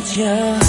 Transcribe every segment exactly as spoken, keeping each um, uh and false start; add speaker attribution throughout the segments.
Speaker 1: need you.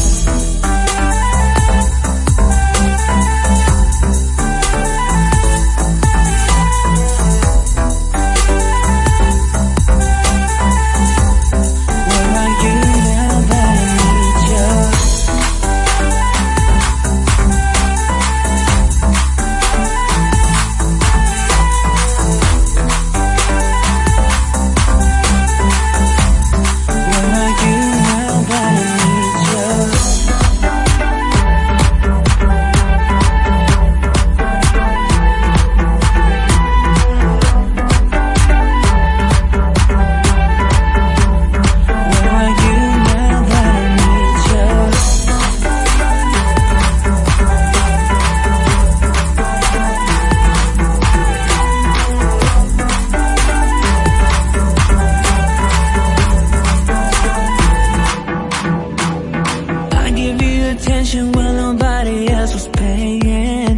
Speaker 1: Attention when nobody else was paying.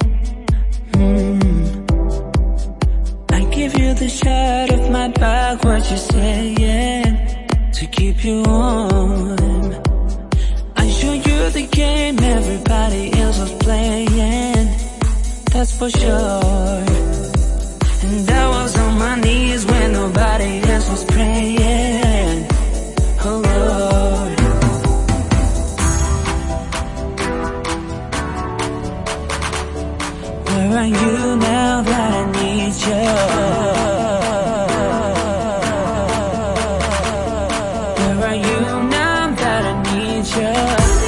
Speaker 1: mm. I give you the shot of my back, what you saying, to keep you warm. I show you the game everybody else was playing, that's for sure. And I was on my knees when nobody else was praying. Oh Lord, where are you now that I need you? Where are you now that I need you?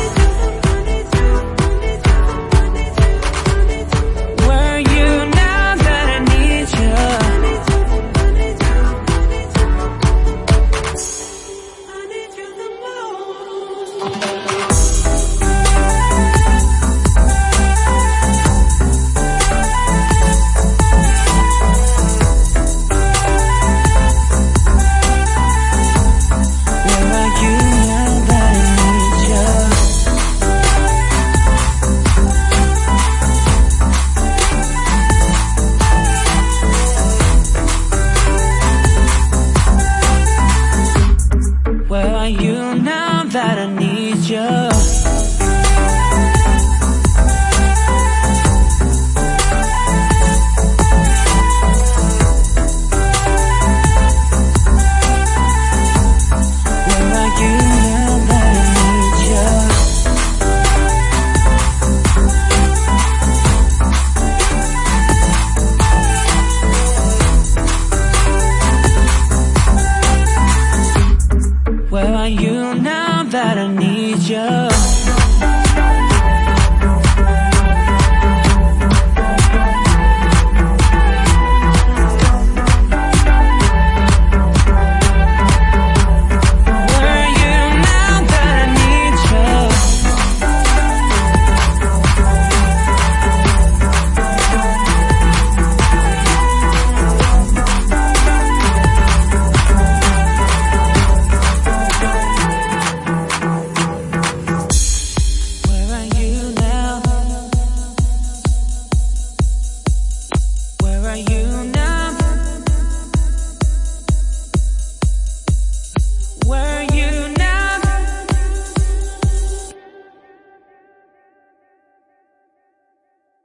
Speaker 1: Where are you now that I need you? I need you the most. Where are you now that I need you? Where are you now that I need you?